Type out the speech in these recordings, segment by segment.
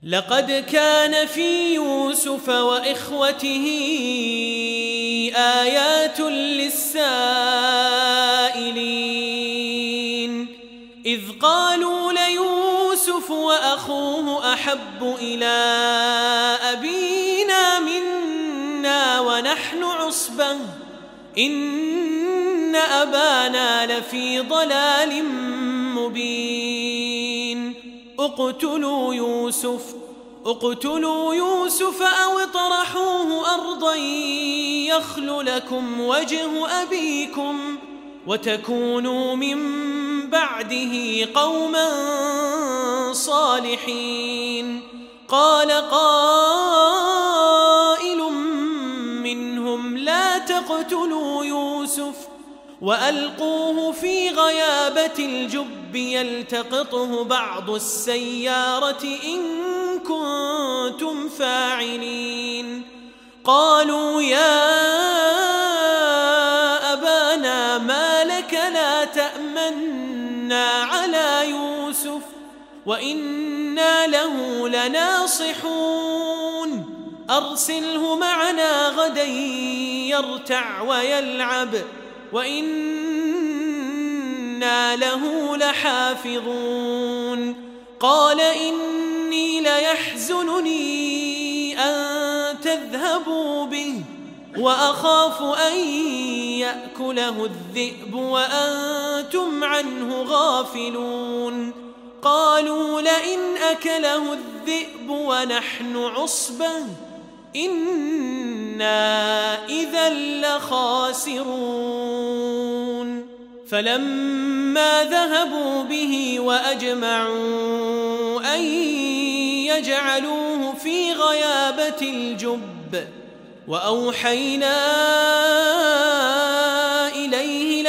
لقد كان في يوسف وإخوته آيات للسائلين إذ قالوا ليوسف وأخوه أحب إلى أبينا منا ونحن عصبة إن أبانا لفي ضلال مبين اقتلوا يوسف أو اطرحوه أرضا يخل لكم وجه أبيكم وتكونوا من بعده قوما صالحين. قال قائل منهم لا تقتلوا يوسف وألقوه في غيابة الجب يلتقطه بعض السيارة إن كنتم فاعلين. قالوا يا أبانا ما لك لا تأمنا على يوسف وإنا له لناصحون أرسله معنا غدا يرتع ويلعب وإنا له لحافظون. قال إني ليحزنني أن تذهبوا به وأخاف أن يأكله الذئب وأنتم عنه غافلون. قالوا لئن أكله الذئب ونحن عصبة إنا إذا لخاسرون. فلما ذهبوا به وأجمعوا أن يجعلوه في غيابة الجب وأوحينا إليه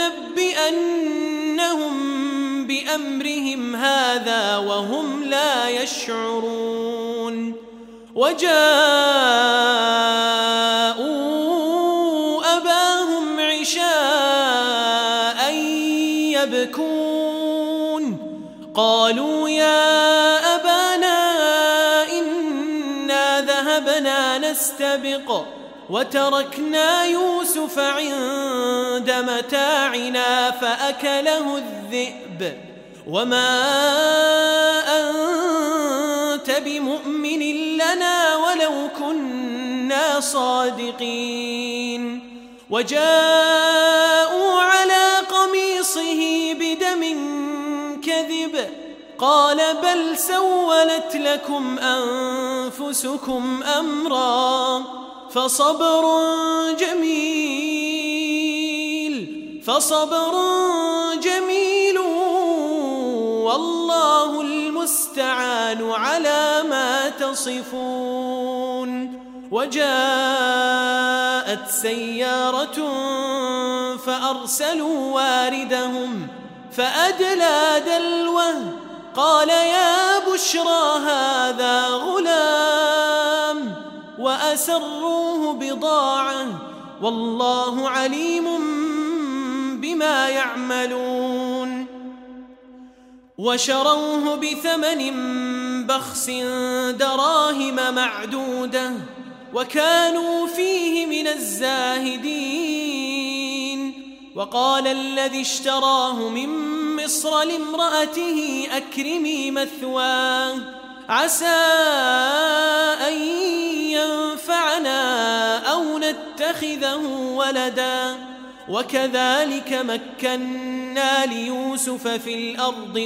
لتنبئنهم بأمرهم هذا وهم لا يشعرون. وجاءوا أباهم عشاء يبكون. قالوا يا أبانا إنا ذهبنا نستبق وتركنا يوسف عند متاعنا فأكله الذئب وما أنت بمؤمن لنا ولو كنا صادقين. وجاءوا على قميصه بدم كذب قال بل سولت لكم أنفسكم أمرا فصبر جميل والله المستعان على ما تصفون. وجاءت سيارة فأرسلوا واردهم فأدلى دلوه قال يا بشرى هذا غلام وأسروه بضاعة والله عليم بما يعملون. وشروه بثمن بخس دراهم معدودة وكانوا فيه من الزاهدين. وقال الذي اشتراه من مصر لامرأته أكرمي مثواه عسى أن ينفعنا أو نتخذه ولدا وكذلك مكنا ليوسف في الأرض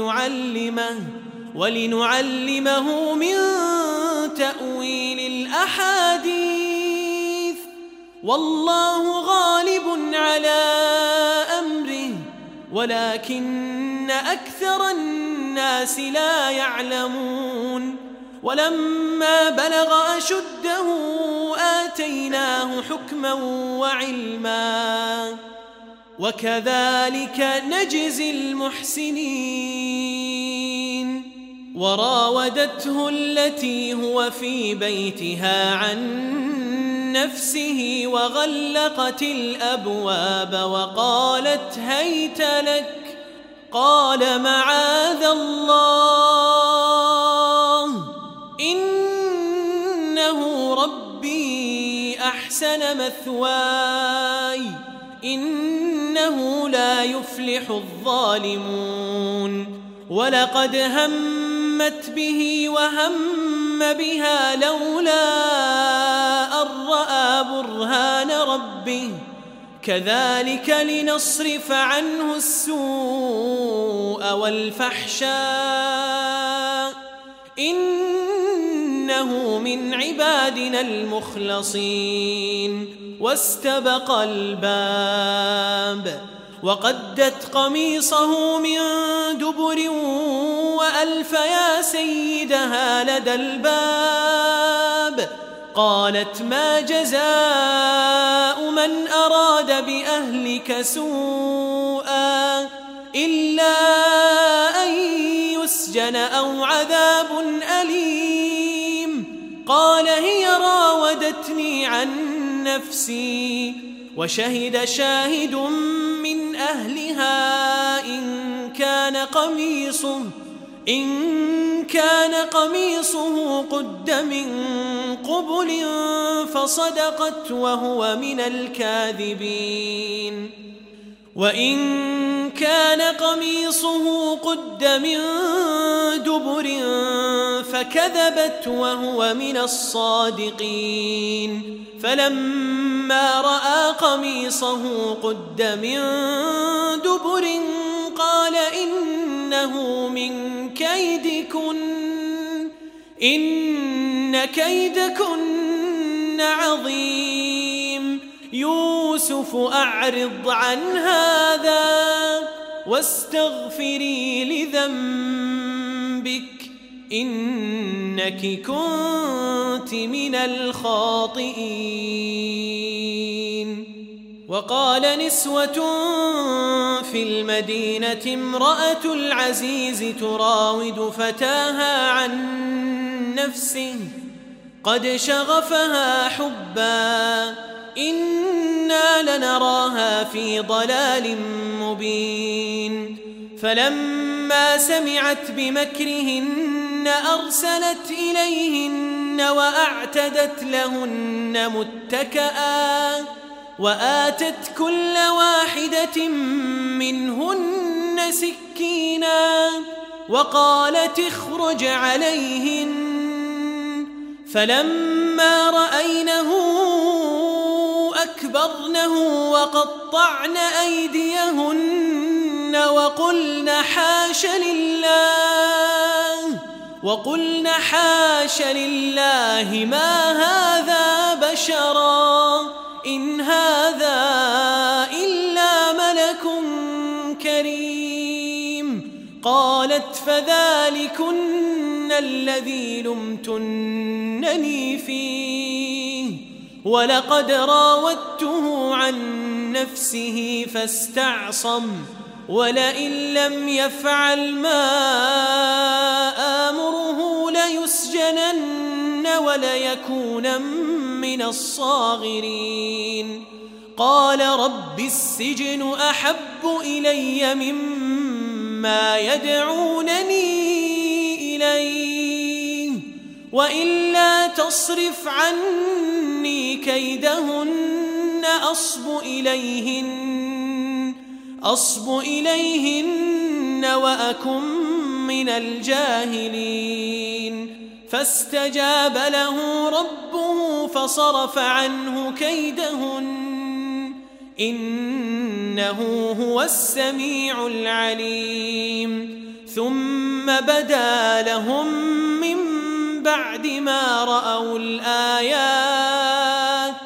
ولنعلمه من تأويل الأحاديث والله غالب على أمره ولكن أكثر الناس لا يعلمون. ولما بلغ أشده آتيناه حكما وعلما وكذلك نجزي المحسنين. وراودته التي هو في بيتها عن نفسه وغلقت الأبواب وقالت هيت لك قال معاذ الله أحسن مثواي إنه لا يفلح الظالمون ولقد همت به وهم بها لولا أن رأى برهان ربه كذلك لنصرف عنه السوء والفحشاء إنه من عبادنا المخلصين واستبق الباب وقدت قميصه من دبر وألف يا سيدها لدى الباب قالت ما جزاء من أراد بأهلك سوءا إلا أن يسجن أو عذاب أليم قال هي راودتني عن نفسي وشهد شاهد من أهلها إن كان قميصه قد من قبل فصدقت وهو من الكاذبين وإن كان قميصه قد من دبر فكذبت وهو من الصادقين فلما رأى قميصه قد من دبر قال إنه من كيدكن إن كيدكن عظيم يوسف أعرض عن هذا واستغفري لذنبك إنك كنت من الخاطئين وقال نسوة في المدينة امرأة العزيز تراود فتاها عن نفسه قد شغفها حبا إنا لنراها في ضلال مبين فلما سمعت بمكرهن أرسلت إليهن وأعتدت لهن متكئا وآتت كل واحدة منهن سكينا وقالت اخرج عليهن فلما رأينه أكبرنه وقطعن أيديهن وقلن حاش لله ما هذا بشرا إن هذا إلا ملك كريم قالت فذلكن الذي لمتنني فيه ولقد راودته عن نفسه فاستعصم ولئن لم يفعل ما آمره ليسجنن وليكونن من الصاغرين قال رب السجن أحب إلي مما يدعونني إليه وإلا تصرف عني كيدهن أصب إليهن وأكن من الجاهلين فاستجاب له ربه فصرف عنه كيدهن إنه هو السميع العليم ثم بدا لهم من بعد ما رأوا الآيات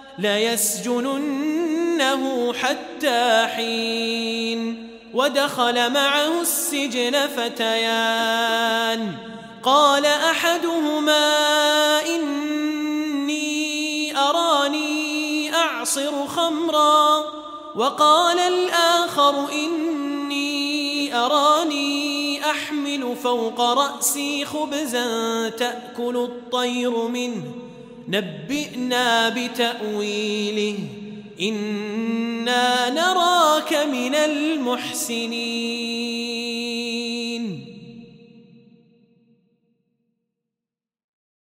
ليسجننه حتى حين ودخل معه السجن فتيان قال أحدهما إني أراني أعصر خمرا وقال الآخر إني أراني أحمل فوق رأسي خبزا تأكل الطير منه نبئنا بتأويله إنا نراك من المحسنين